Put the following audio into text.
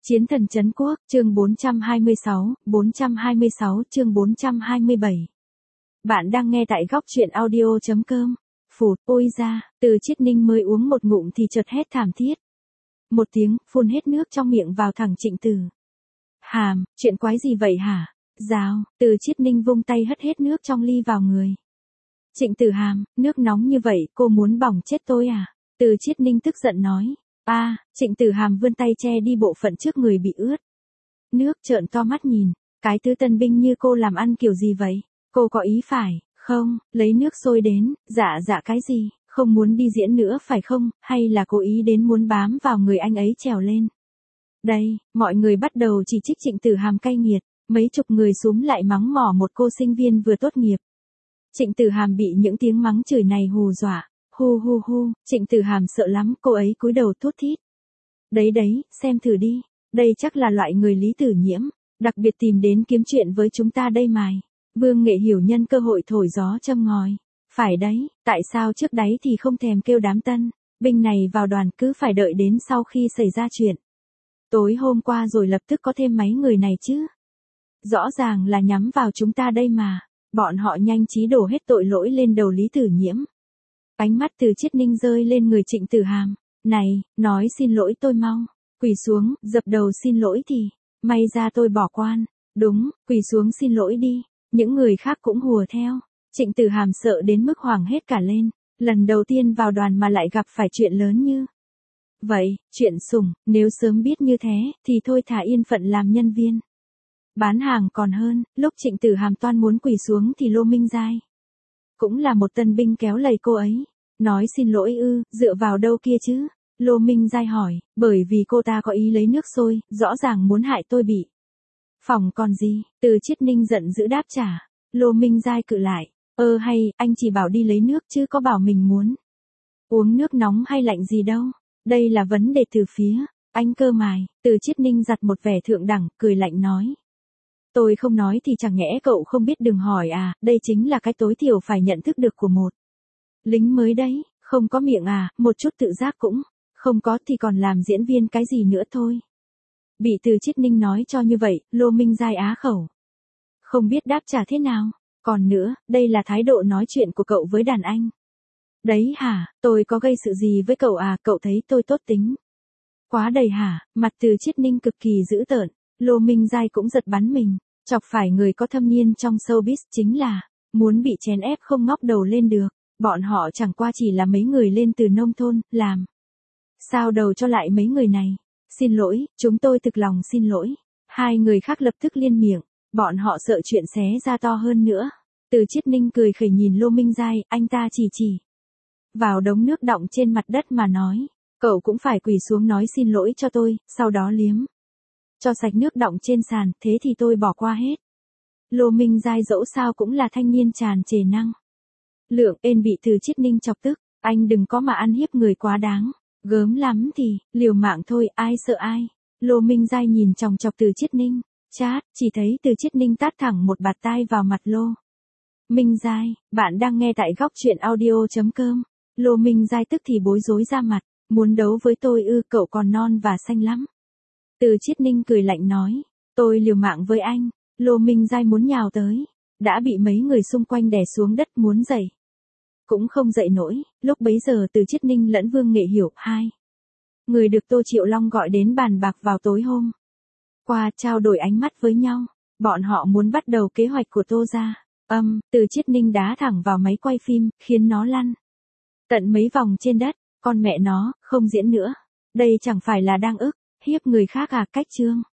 Chiến thần trấn quốc, chương 426 chương 427. Bạn đang nghe tại góc truyện audio.com. Phụt, ôi ra, Từ Chiết Ninh mới uống một ngụm thì chợt hét thảm thiết. Một tiếng, phun hết nước trong miệng vào thẳng Trịnh Tử. Hàm, chuyện quái gì vậy hả? Dào, Từ Chiết Ninh vung tay hất hết nước trong ly vào người. Trịnh Tử Hàm, nước nóng như vậy, cô muốn bỏng chết tôi à? Từ Chiết Ninh tức giận nói. Trịnh Tử Hàm vươn tay che đi bộ phận trước người bị ướt. Nước trợn to mắt nhìn, cái thứ tân binh như cô làm ăn kiểu gì vậy? Cô có ý phải, không, lấy nước sôi đến, dạ cái gì, không muốn đi diễn nữa phải không, hay là cố ý đến muốn bám vào người anh ấy trèo lên? Đây, mọi người bắt đầu chỉ trích Trịnh Tử Hàm cay nghiệt, mấy chục người xúm lại mắng mỏ một cô sinh viên vừa tốt nghiệp. Trịnh Tử Hàm bị những tiếng mắng chửi này hù dọa. Hu, Trịnh Tử Hàm sợ lắm, cô ấy cúi đầu thút thít. Đấy, xem thử đi, đây chắc là loại người Lý Tử Nhiễm, đặc biệt tìm đến kiếm chuyện với chúng ta đây mài. Vương Nghệ Hiểu nhân cơ hội thổi gió châm ngòi. Phải đấy, tại sao trước đấy thì không thèm kêu đám tân binh này vào đoàn, cứ phải đợi đến sau khi xảy ra chuyện tối hôm qua rồi lập tức có thêm mấy người này chứ? Rõ ràng là nhắm vào chúng ta đây mà. Bọn họ nhanh trí đổ hết tội lỗi lên đầu Lý Tử Nhiễm. Ánh mắt Từ Chiết Ninh rơi lên người Trịnh Tử Hàm. Này, nói xin lỗi tôi mau. Quỳ xuống, dập đầu xin lỗi thì. May ra tôi bỏ quan. Đúng, quỳ xuống xin lỗi đi. Những người khác cũng hùa theo. Trịnh Tử Hàm sợ đến mức hoảng hết cả lên. Lần đầu tiên vào đoàn mà lại gặp phải chuyện lớn như vậy, chuyện sủng, nếu sớm biết như thế, thì thôi thả yên phận làm nhân viên bán hàng còn hơn. Lúc Trịnh Tử Hàm toan muốn quỳ xuống thì Lô Minh Giai cũng là một tân binh kéo lầy cô ấy. Nói xin lỗi ư, dựa vào đâu kia chứ? Lô Minh Giai hỏi, bởi vì cô ta có ý lấy nước sôi, rõ ràng muốn hại tôi bị phỏng còn gì. Từ Chiết Ninh giận dữ đáp trả. Lô Minh Giai cự lại, hay, anh chỉ bảo đi lấy nước chứ có bảo mình muốn uống nước nóng hay lạnh gì đâu. Đây là vấn đề từ phía anh cơ mài. Từ Chiết Ninh giặt một vẻ thượng đẳng, cười lạnh nói. Tôi không nói thì chẳng nhẽ cậu không biết đừng hỏi à, đây chính là cái tối thiểu phải nhận thức được của một lính mới đấy, không có miệng à, một chút tự giác cũng không có thì còn làm diễn viên cái gì nữa thôi. Bị Từ Chiết Ninh nói cho như vậy, Lô Minh Giai á khẩu. Không biết đáp trả thế nào, còn nữa, đây là thái độ nói chuyện của cậu với đàn anh. Đấy hả, tôi có gây sự gì với cậu à, cậu thấy tôi tốt tính quá đầy hả? Mặt Từ Chiết Ninh cực kỳ dữ tợn, Lô Minh Giai cũng giật bắn mình. Chọc phải người có thâm niên trong showbiz chính là muốn bị chèn ép không ngóc đầu lên được. Bọn họ chẳng qua chỉ là mấy người lên từ nông thôn, làm sao đầu cho lại mấy người này. Xin lỗi, chúng tôi thực lòng xin lỗi. Hai người khác lập tức liên miệng, bọn họ sợ chuyện xé ra to hơn nữa. Từ Chiết Ninh cười khẩy nhìn Lô Minh Giai, anh ta chỉ vào đống nước đọng trên mặt đất mà nói, cậu cũng phải quỳ xuống nói xin lỗi cho tôi, sau đó liếm cho sạch nước đọng trên sàn, thế thì tôi bỏ qua hết. Lô Minh Giai dẫu sao cũng là thanh niên tràn trề năng lượng, bị Từ Chiết Ninh chọc tức, anh đừng có mà ăn hiếp người quá đáng, gớm lắm thì liều mạng thôi, ai sợ ai. Lô Minh Giai nhìn chòng chọc Từ Chiết Ninh, chát, chỉ thấy Từ Chiết Ninh tát thẳng một bạt tai vào mặt Lô Minh Giai. Bạn đang nghe tại góc truyện audio.com. Lô Minh Giai tức thì bối rối ra mặt, muốn đấu với tôi ư, cậu còn non và xanh lắm. Từ Chiết Ninh cười lạnh nói, tôi liều mạng với anh. Lô Minh Giai muốn nhào tới, đã bị mấy người xung quanh đè xuống đất, muốn dậy cũng không dậy nổi. Lúc bấy giờ Từ Chiết Ninh lẫn Vương Nghệ Hiểu, hai người được Tô Triệu Long gọi đến bàn bạc vào tối hôm qua, trao đổi ánh mắt với nhau. Bọn họ muốn bắt đầu kế hoạch của Tô gia. Từ Chiết Ninh đá thẳng vào máy quay phim, khiến nó lăn tận mấy vòng trên đất. Con mẹ nó, không diễn nữa. Đây chẳng phải là đang hiếp người khác à, cách chương.